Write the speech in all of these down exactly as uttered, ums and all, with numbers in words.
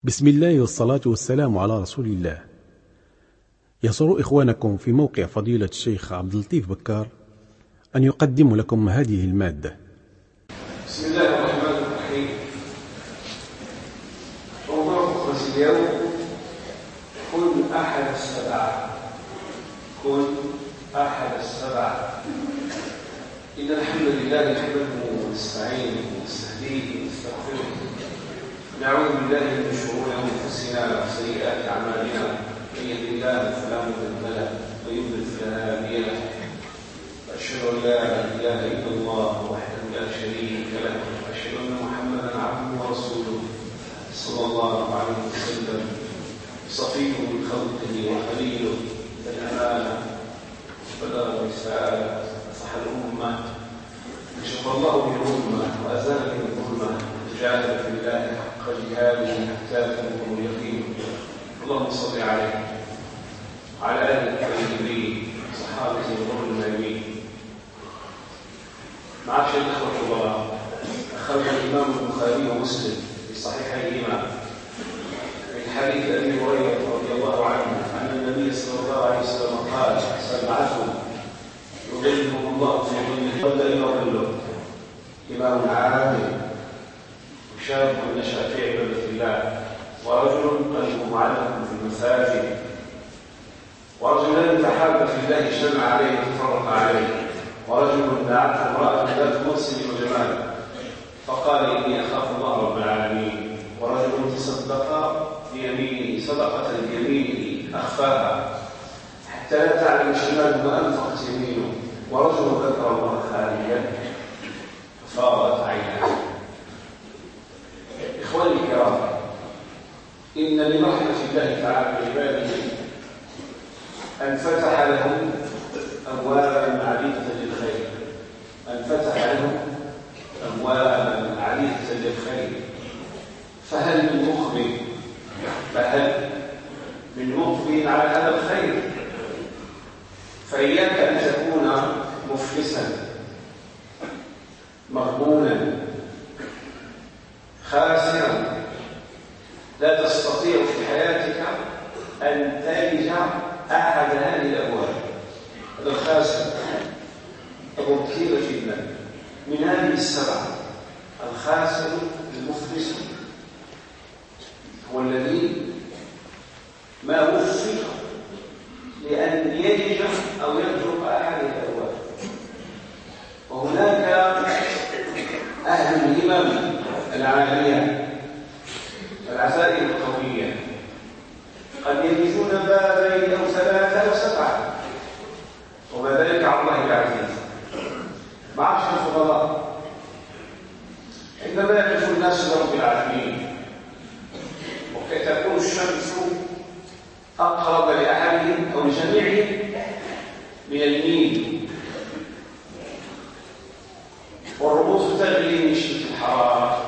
بسم الله والصلاة والسلام على رسول الله. يسر إخوانكم في موقع فضيلة الشيخ عبد اللطيف بكار أن يقدم لكم هذه المادة. بسم الله الرحمن الرحيم. موضوع خطبة اليوم: كن أحد السبعة. كن أحد السبعة. إن الحمد لله نحمده ونستعينه ونستهديه ونستغفره، نعوذ بالله من شرور أنفسنا وسيئات أعمالنا، من يهد الله فلا مضل له ومن يضلل فلا هادي له، وأشهد أن لا إله إلا الله وحده لا شريك له، وأشهد أن محمدا عبده ورسوله صلى الله عليه وسلم، صفيه من خلقه وخليله، الأمانة بلغ الرسالة نصح الأمة، كشف الله به الأمة وأزال به الظلمة، جاهد في الله حق جهاده حتى أتاه اليقين. اللهم صل عليه وعلى آله الطيبين وصحابته الغر الميامين. معاشر الإخوة الفضلاء، أخرج الإمام البخاري ومسلم في صحيحيهما من حديث أبي هريرة رضي الله عنه أن النبي صلى الله عليه وسلم قال: سبعة يظلهم الله في ظله إلا ظله: إمام عادل، شاب نشأ في عبادة الله، ورجل قلبه معلق في المساجد، ورجلان تحابا في الله اجتمع عليه وتفرق عليه، ورجل دعته امرأة ذات منصب وجمال فقال: إني أخاف الله رب العالمين، ورجل تصدق بيمينه صدقة بيمينه أخفاها حتى لا تعلم شماله ما أنفقت يمينه، ورجل ذكر الله خاليا ففاضت عيناه. إخواني الكرام، إن من رحمة الله تعالى بعباده أن فتح لهم أبوابا عديدة للخير، أن فتح لهم أبوابا عديدة للخير. فهل من مقبل فهل من مقبل على هذا الخير؟ فإياك أن تكون مفلسا مغبونا خاسرا، لا تستطيع في حياتك أن تلج أحد هذه الأبواب. هذا الخاسر أبو كثير جدا من هذه السبعة. الخاسر المفلس هو الذي ما وفق لأن يلج أو يترك أحد الأبواب. وهناك أهل الهمم العالية العزائم القوية قد يلجون بابين أو ثلاثة أو سبعة، وما ذلك على الله العزيز. معاشر الفضلاء، عندما يقف الناس لرب العالمين وتكون الشمس أقرب لأحدهم أو لجميعهم من اليمين، والرؤوس تغلي من شدة الحرارة،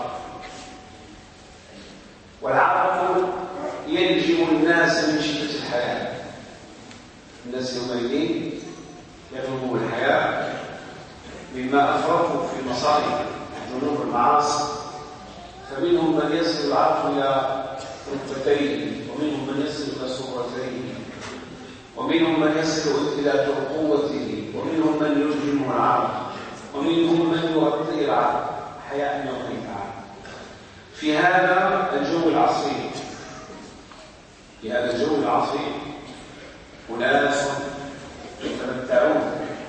والعرق يلجم الناس من شدة الحياة. الناس يومئذ يغلبهم الحياة مما أفرطوا في المصائب ذنوب المعاصي، فمنهم من يصل العرق إلى ركبتيه، ومنهم من يصل إلى سرتيه، ومنهم من يصل إلى ترقوته، ومنهم من يلجمه العرق، ومنهم من يغطي العرق حياء من الله تعالى. في هذا الجو العصيب في هذا الجو العصيب أناس يتمتعون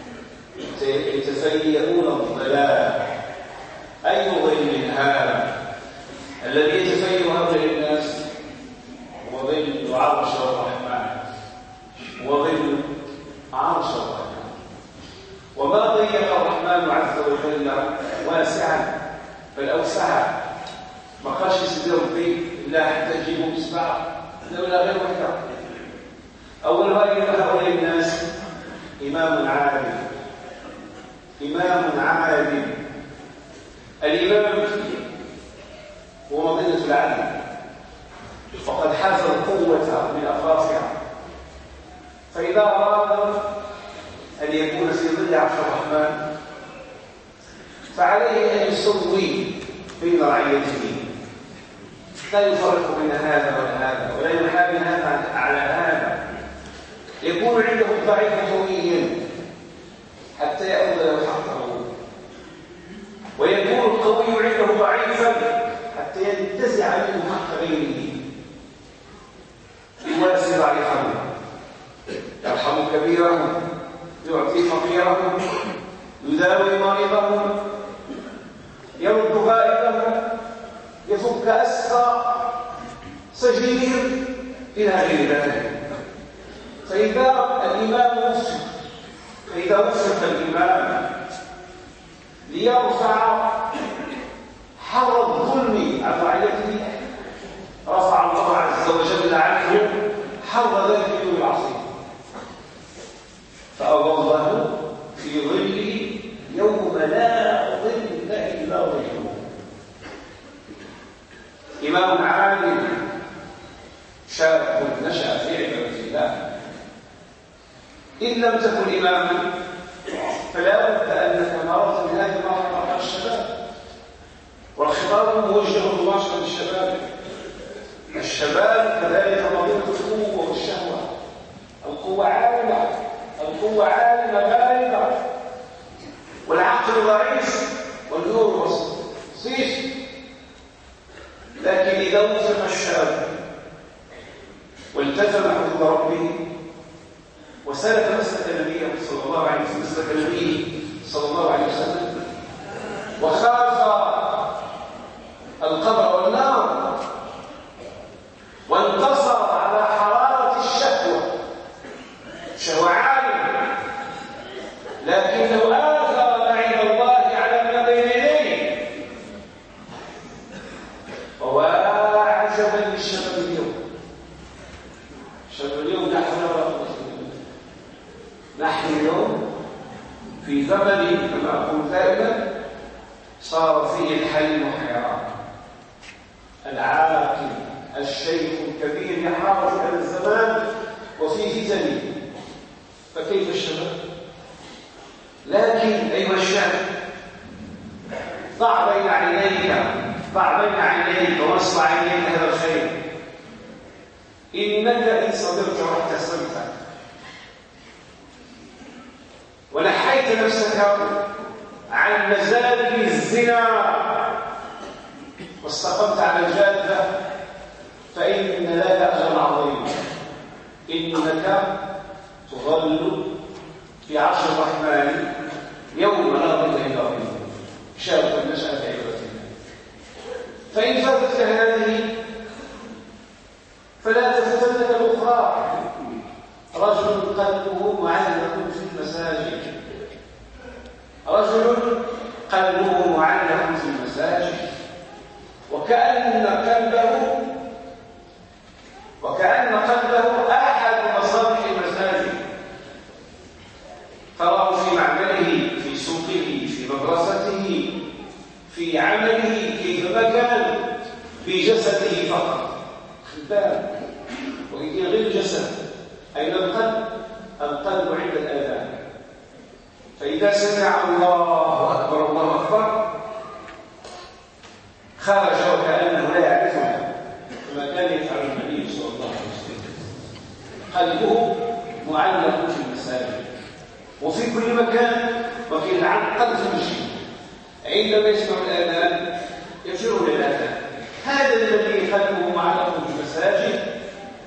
يتفيئون الظلال. أي ظل هذا الذي يتفيأ هؤلاء الناس؟ هو ظل عرش الرحمن، وظل عرش الرحمن. وما ضيق الرحمن عز وجل واسعا بل أوسعا، ما قالش يسدروا البيت إلا حتى تجيبوا بسبعة ولا غير واحدة. أول رأي هؤلاء الناس: إمام عادل. إمام عادل. الإمام هو مظنة العدل، وقد حاز القوة من أطرافها، فإذا أراد أن يكون في ظل عرش الرحمن فعليه أن يسوي بين رعيته، لا يفرق بين هذا ولا هذا، ولا يحامي هذا على هذا. يكون عنده الضعيف قويا حتى يأخذ له حقه، ويكون القوي عنده ضعيفا حتى ينتزع منه حق غيره. يواسي ضعيفه، يرحم كبيره، يعطي فقيره، يداوي مريضه، يرد غائبه، يفك أسرى سجين إلى غير ذلك. فإذا الإمام وفق فإذا وفق الإمام ليرفع حر الظلم عن رعيته، رفع الله عز وجل عنه حر ذلك بدون معصية، فأظله في ظله يوم لا ظل إلا ظله. إمام عالم شاب نشأ في عبادة الله، إن لم تكن إماما فلا بد أنك مرات من هذه المرحلة مع الشباب، والخطاب موجه مباشرة للشباب. الشباب كذلك مريض القوة والشهوة، القوة عالمة، القوة عالمة بالغة، والعقل ضعيف والنور بسيط. لكن إذا وفق الشاب والتزم حدود ربه وسلك مسلك نبيه صلى الله عليه وسلم مسلك نبيه صلى الله عليه وسلم وخاف القبر والنار وانتصر على حرارة الشهوة، شهوة عالية، لكنه آثر ما عند الله على ما بين يديه. وهو عجبا للشباب اليوم. الشباب اليوم نحن نحن اليوم في زمن كما أقول دائما صار فيه الحلم حيران. العاقل الشيخ الكبير يحافظ على الزمان وفي فتنه، فكيف الشباب؟ لكن أيها الشاب، ضع بين عينيك ضع بين عينيك ونصب عينيك هذا الخير. إنك إن صبرت واحتسبت ونحيت نفسك عن مزالق الزنا واستقمت على الجادة فإن لك أجرا عظيما. إنك تظل في عرش الرحمن يوم لا ظل إلا ظله، شاب نشأ في عبادة الله. فإن فاتتك هذه فلا تفتنك الأخرى. رجل قلبه معلق في المساجد، رجل قلبه معلق في المساجد، وكأن قلبه وكأن قلبه أحد مصالح المساجد. تراه في معمله، في سوقه، في مدرسته، في عمله، كيفما كان، في جسده فقط خدام. وإن غير الجسد أين القلب؟ القلب عند الآذان. فإذا سمع الله أكبر الله أكبر خرج وكأنه لا يعرفنا، كما كان يفعل النبي صلى الله عليه وسلم. قلبه معلق في المساجد وفي كل مكان، وكيل عن قلب المسجد. عندما يسمع الآذان يرجعون للآذان. هذا الذي قلبه معلق في المساجد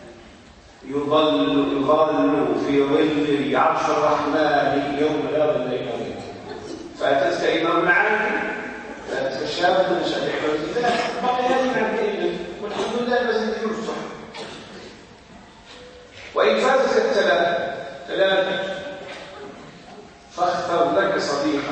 يظل يظل في ظل عرش الرحمن يوم لا ظل الا ظله. فاتتك امام عالم، فاتتك شاب نشأ في عبادة الله، بقي هذه عن كلمه والحمد لله المسجد يفتح. وان فاتتك الثلاثه ثلاثه فاختر لك صديقا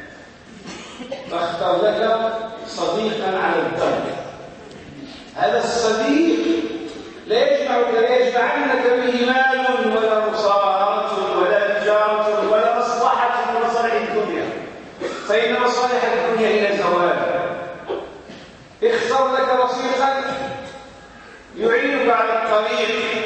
فاختر لك صديقا على الدرب. هذا الصديق لا يجمعك لا يجمعنك به مال ولا مصارعة ولا تجارة ولا مصلحة من مصالح الدنيا، فإن مصالح الدنيا إلى الزوال. اختر لك رفيقا يعينك على الطريق،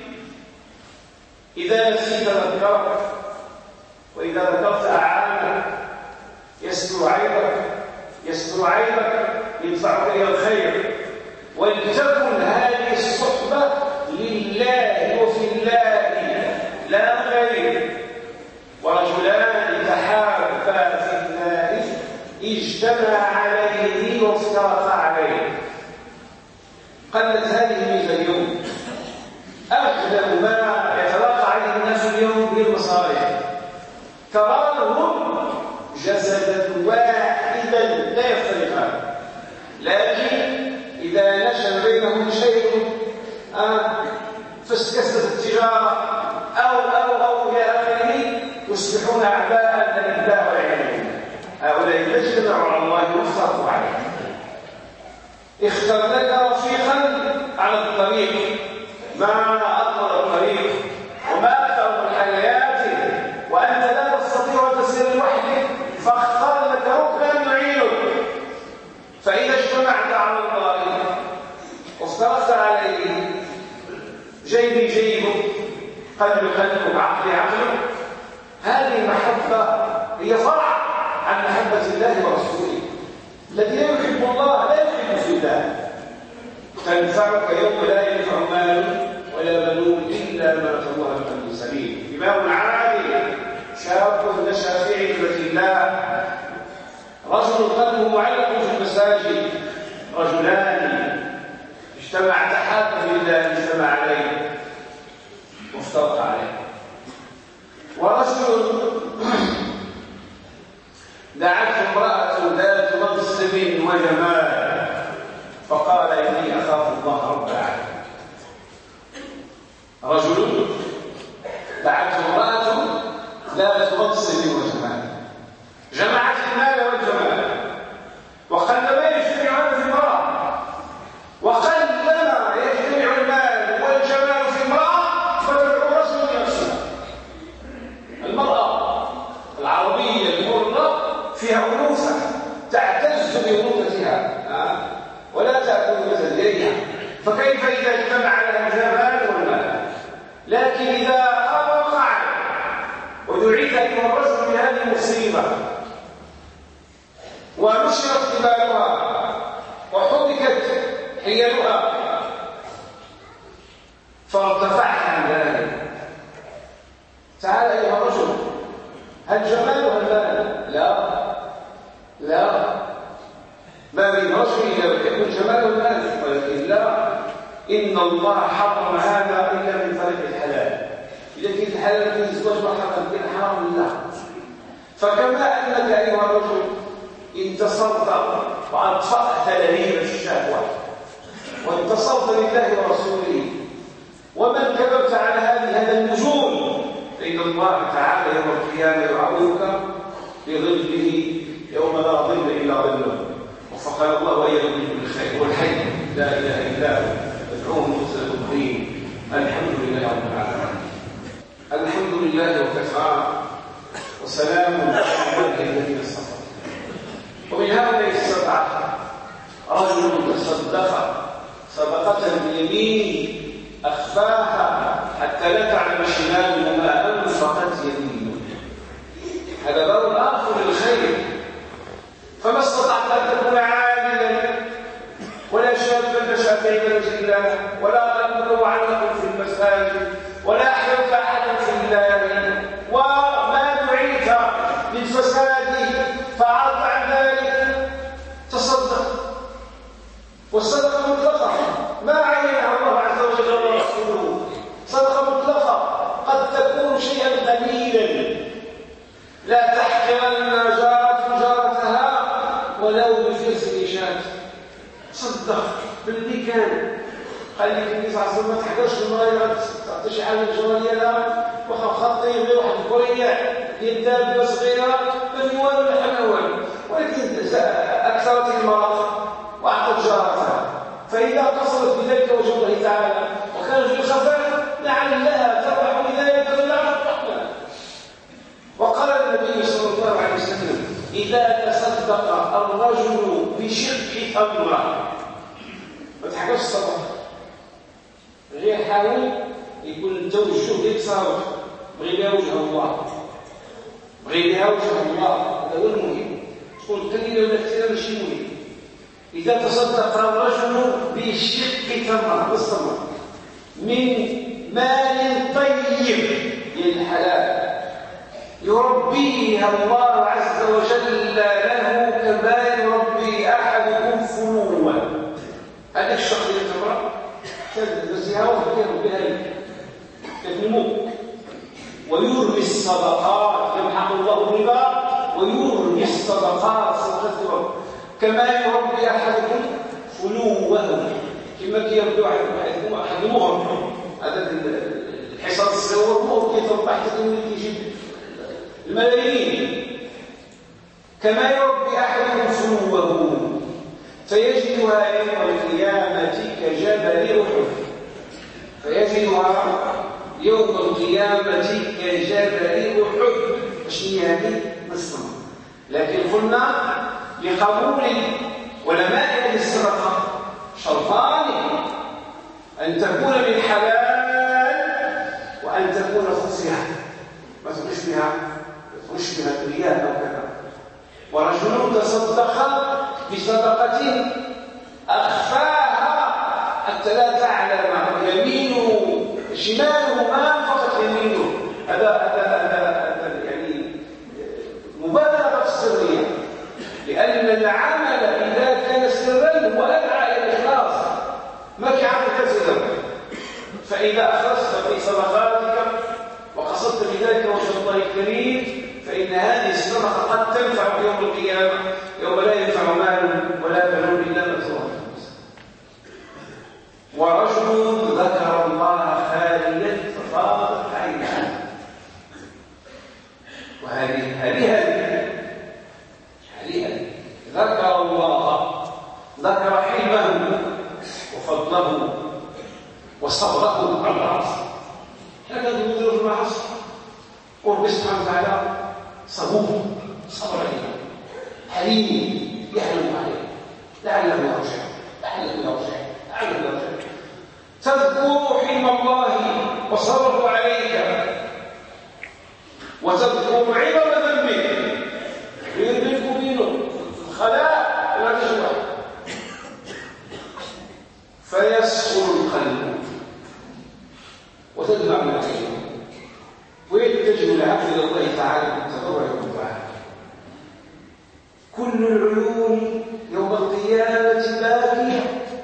إذا نسيت ذكرك، وإذا ذكرت أعانك، يستر عيبك يستر عيبك يدفعك إلى الخير. ولتكن هذه الصحبة لله وفي الله لا غير. ورجلان تحابا في الله اجتمع عليه وافترقا عليه. قلت هذه الميزة اليوم. أغلب ما يتلقى عليه الناس اليوم بالمصالح، تراهم جسدا واحدا لا يفترقان، لكن إذا نشأ بينهم شيء آه فسكست التجارة أو أو أو إلى آخره يصبحون أعداء لله والعياذ بالله. هؤلاء اجتمعوا على الله وافترقوا عليه. اختر لك رفيقا على الطريق، ما أطول الطريق وما أكثر الحياة، وأنت لا تستطيع أن تسير لوحدك، فاختار لك ركنا يعينك. فإذا اجتمعت على الله وافترقت عليه، جيبي جيبك، قلبي قلبك، عقلي عقلك، هذه المحبة هي فرع عن محبة الله ورسوله. الذي لا يحب الله لا يحب في الله. تنفعك يوم لا ينفع مال ولا بنون إلا ما أتى الله بقلب سليم. إمام عادل شاب نشأ في عزبة الله، رجل قلبه معلق في المساجد، رجلان اجتمع تحابا في الله اجتمع عليه وافترق عليه. ورجل دعته امرأة ذات منصب وجمال فقال إني أخاف الله رب العالمين. رجل دعته امرأة ذات منصب وجمال، جمعت المال والجمال، وقلما يجتمعون في امرأة، وقلما يجتمع المال والجمال في امرأة فتدعو رجل نفسها. المرأة العربية المرة فيها أنوثة تعتز بأنوثتها ولا تأكل مثل غيرها، فكيف إذا اجتمع لها الجمال والمال؟ لكن إذا وقع ودعيت أيها الرجل بهذه المصيبة ونشرت جبالها وحركت حيلها فارتفعت عن ذلك، تعال أيها الرجل، هل جمال والمال؟ لا لا، ما من رجل يحب الجمال والمال، ولكن لا، إن الله حرم هذا إلا من طريق الحلال. إذا كنت الحلال في الزواج محرم كان حرام لله. فكما أنك أيها الرجل انتصرت وأطفأت لهيب الشهوة وانتصرت لله ورسوله، ومن كذبت على هذه هذا النجوم، فإن الله تعالى يوم القيامة يعوضك بظله يوم لا ظل إلا ظله. وفقنا الله وإياكم من الخير والحي لا إله إلا هو، ادعوه مخلصا الدين. الحمد لله رب العالمين. الحمد لله وكفى، وسلام على عباده الذين اصطفى. ومن هؤلاء السبعة رجل تصدق صدقة بيمينه أخفاها حتى لا تعلم شماله ما أنفقت يمينه. هذا باب آخر للخير. فما استطعت أن تكون عادلا ولا شابا نشأ في وجه الله، ولا قلبك معلق في المساجد، ولا أحببت أحدا في الله، وما دعيت للفساد فعرض عن ذلك، تصدق. والصدقة مطلقة ما عينها الله عز وجل ورسوله، صدقة مطلقة قد تكون شيئا قليلا، لا تحقرن جارة جارتها ولو بفرس شاة. صدق باللي كان. قال لك النبي صلى الله عليه وسلم ما تحقرش المرأة تعطي شي حاجة جوالية لها، واخا خطي غير واحد الكريع ديال دابة صغيرة ما في والو لا حنا والو، ولكن أكثرت المرأة وأعطت جارتها، فإذا قصرت بذلك وجه الله تعالى وكان في الخفاء لعلها تربح بذلك فلعلها الرحمة. وقال النبي صلى الله عليه وسلم إذا تصدق الرجل بشق تمرة، ما تحكمش الصدقة، غير حاول يكون التوجه ديك صارت بغي لها وجه الله، بغي لها وجه الله، هذا هو المهم. تكون قليلة ولا كثيرة ماشي مهم. إذا تصدق الرجل بشق تمرة بالصبر من مال طيب للحلال يربيها الله عز وجل له كما يربي أحدكم فنوا، هذا الشق للتمرة تدرسها وتربيها لك تنمو، ويرمي الصدقات يمحق الله الربا ويرمي الصدقات صدقات كما يربي أحدكم فلوه، كما كيربي أحدكم أحد مهر، هذا الحصاد الصغير مهر كيتربى حتى كيجيب الملايين، كما يربي أحدكم فلوه فيجدها يوم القيامة كجبل أحد، فيجدها يوم القيامة كجبل أحد. شنو هذه؟ الصدقة. لكن قلنا لقبول علماء الصدقة شرطان: أن تكون من حلال وأن تكون خفية، ما تخش بها تخش بها الرياء أو كذا. ورجل تصدق بصدقة أخفاها حتى لا تعلم يمينه شماله ما انفقت يمينه، هذا هذا يعني مبالغة في السرية، لأن العمل إذا كان سرا هو أدعى إلى الإخلاص، ما كعمل سرا. فإذا أخلصت في صدقاتك وقصدت بذلك وجه الله الكريم فإن هذه الصدقة قد تنفع يوم القيامة، يوم لا ينفع مال ولا بنون إلا من أتاه. ورجل ذكر الله خاليا ففاضت عيناه، وهذه هذه هذه هذه ذكر الله، ذكر حلمه وفضله وصبره على العصر، هذا يدير في العصر. ورب سبحانه وتعالى صبور صبر عليه حليم يحلم عليه لعله يرجع لعله يرجع لعله يرجع. تذكر حلم الله وصبره عليك وتذكر عظم ذنبك ويدرك بينه الخلاء لا تجمع فيسخر القلب وتدمع من العين ويتجه العبد الى الله تعالى بالتضرع والدعاء. كل العيون يوم القيامه باكيه،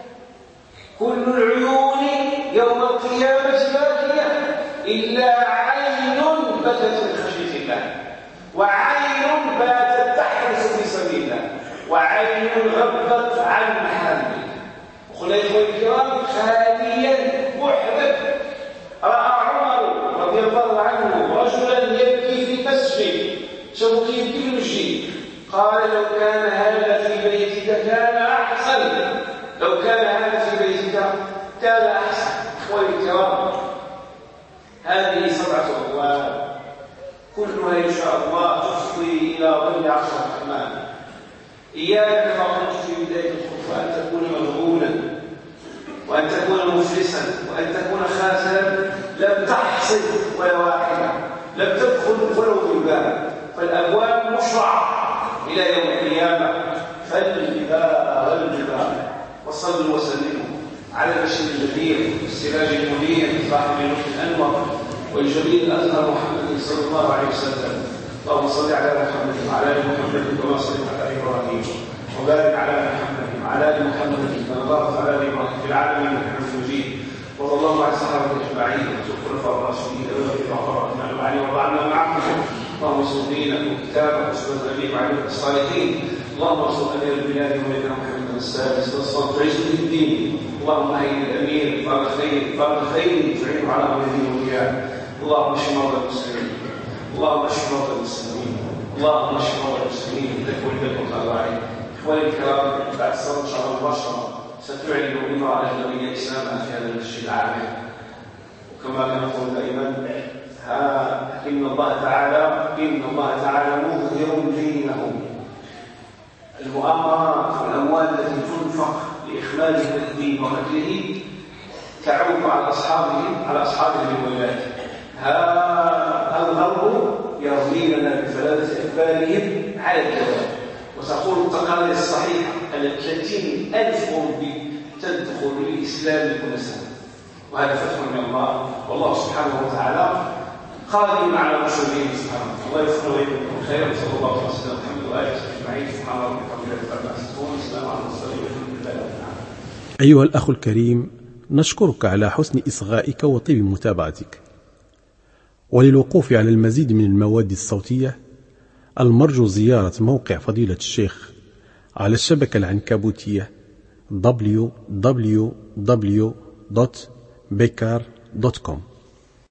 كل العيون يوم القيامه باكيه الا عين بكت من خشيه الله، وعين باتت تحرس في سبيل الله، وعين غضت عن محارمه. وقل يا اخواني الكرام خاليا محدث راى عمر رضي الله عنه رجلا يبكي في مسجد، شوقي يبكي المسجد، قال لو كان هذا في بيتك كان احسن، لو كان هذا في بيتك كان احسن. اخواني الكرام هذه سبعه ابواب كلها ان شاء الله تفضي الى ظل عرش الرحمن. اياك كما قلت في بدايه الخطبه ان تكون مغبونا وأن تكون مفلسا وأن تكون خاسرا لم تحصد ولا واحدة، لم تدخل ولو بالباب، فالأبواب مشرعة إلى يوم القيامة. فالجبال والجبال. وصلوا وسلموا على البشير النذير والسراج المنير صاحب النور الأنور والجليل الأزهر محمد صلى الله عليه وسلم. اللهم صل على محمد وعلى آل محمد كما صليت على إبراهيم وبارك على محمد وعلى ال محمد كما باركت على ابراهيم في العالمين انك حميد مجيد. وصلى الله على الصحابه اجمعين والخلفاء الراشدين والخلفاء الراشدين وبعدنا معهم. اللهم انصر دينك وكتابك وسنه نبيك وعلمك الصالحين. اللهم انصر امير البلاد ولينا محمد السادس والصلاه تعز به الدين. اللهم اهل الامير فار الخير فار الخير تعين على امر الدين واياه. اللهم اشف مرضى المسلمين، اللهم اشف مرضى المسلمين، اللهم اشف مرضى المسلمين انك وليك وخير. إخواني الكرام بعد صلاة شهر مباشرة ستعلن امرأة أجنبية إسلامها في هذا المسجد العامر، وكما نقول دائما ها إن الله تعالى إن الله تعالى مظهر دينه. المؤامرات والأموال التي تنفق لإخماد هذا الدين وقتله تعود على أصحابهم على أصحابهم الولاة. ها الغرب يرمي لنا بثلاثة أكبارهم على الجواب وتقول التقارير الصحيحة أن ثلاثين ألف أوروبي تدخل للإسلام كل سنة، وهذا فتح من الله، والله سبحانه وتعالى قادم على رسوله سبحانه. الله يوفقنا ويجزاكم خيرا، وصلى الله على سيدنا محمد وآله وصحبه أجمعين. سبحان ربك رب العزة عما يصفون، وسلام على المرسلين والحمد لله رب العالمين. أيها الأخ الكريم، نشكرك على حسن إصغائك وطيب متابعتك. وللوقوف على المزيد من المواد الصوتية المرجو زيارة موقع فضيلة الشيخ على الشبكة العنكبوتية دبليو دبليو دبليو دوت بيكار دوت كوم.